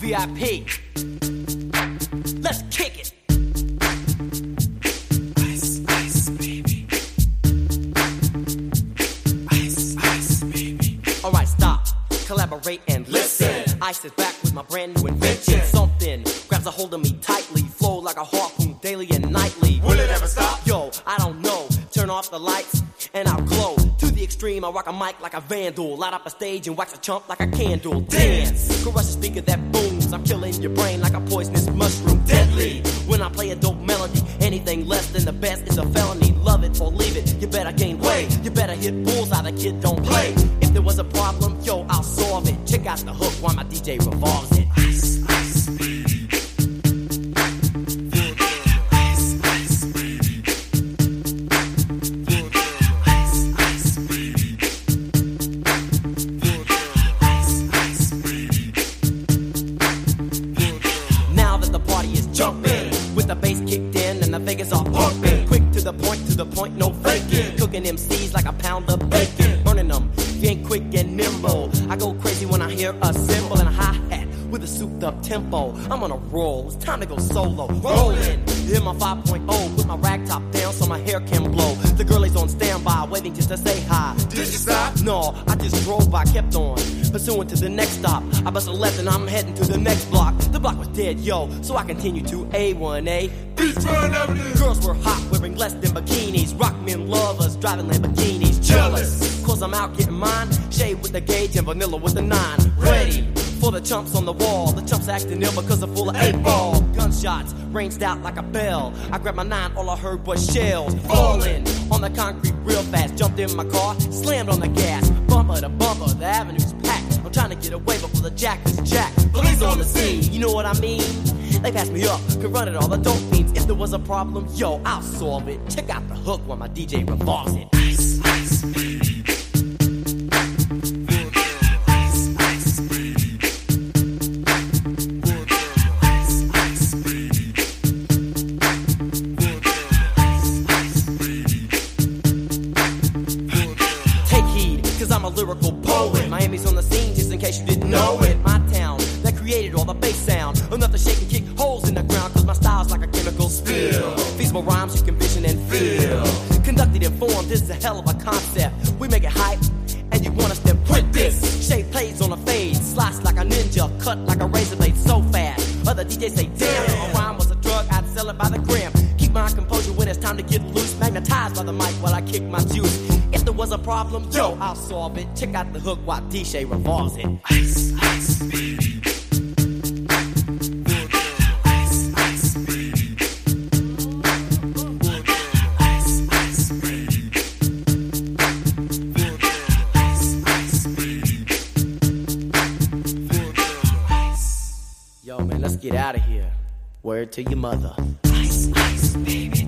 VIP. Let's kick it. Ice, ice, baby. Ice, ice, baby. Alright, stop, collaborate and listen. Ice is back with my brand new invention. Something grabs a hold of me tightly, flow like a harpoon daily and nightly. Will it ever stop? Yo, I don't know. Turn off the lights and I'll glow. To the extreme, I rock a mic like a vandal. Light up a stage and wax a chump like a candle. Dance, crush a speaker that booms. I'm killing your brain like a poisonous mushroom. Deadly, when I play a dope melody. Anything less than the best is a felony. Love it or leave it, you better gain weight. You better hit bullseye, the kid don't play. If there was a problem, yo, I'll solve it. Check out the hook while my DJ revolves it. Ice, ice, baby. With the bass kicked in and the figures are pumping. Quick to the point, no faking. Cooking MCs like a pound of bacon. Burning them, if you ain't quick and nimble. I go crazy when I hear a cymbal and a hi-hat with a souped up tempo. I'm on a roll, it's time to go solo. Rolling, hit my 5.0, put my rag top down so my hair can blow. The girl is on standby, waiting just to say hi. Did you stop? No, I just drove by, kept on pursuing to the next stop. I bust a left and I'm heading to the next block. The block was dead, yo, so I continued to A1A. Beachfront Avenue. Girls were hot, wearing less than bikinis. Rock men lovers, driving Lamborghinis. Jealous, cause I'm out getting mine. Shade with the gauge and vanilla with the 9. Ready for the chumps on the wall. The chumps acting ill because they're full of 8-ball. Gunshots ranged out like a bell. I grabbed my 9, all I heard was shells falling on the concrete real fast. Jumped in my car, slammed on the gas. Bumper to bumper, the avenue's packed. I'm trying to get away before the jack is jacked. Police on the scene, you know what I mean? They passed me up, could run it all the dope fiends. If there was a problem, yo, I'll solve it. Check out the hook while my DJ revolves it. Ice, ice, baby. I'm a lyrical poet. Miami's on the scene, just in case you didn't know it. My town that created all the bass sound. Enough to shake and kick holes in the ground, cause my style's like a chemical spill. Feasible rhymes you can vision and feel. Conducted in form, this is a hell of a concept. We make it hype, and you want us to print this. Shape plays on a fade, slice like a ninja, cut like a razor blade so fast. Other DJs say, damn, if a rhyme was a drug, I'd sell it by the gram. Keep my composure when it's time to get loose. Magnetized by the mic while I kick my juice. If there was a problem, yo, I'll solve it. Check out the hook while DJ revolves it. Ice, ice, baby. Ice, ice, baby. Ice, ice, baby. Ice, ice, baby. Yo, man, let's get out of here. Word to your mother. Ice, ice, baby.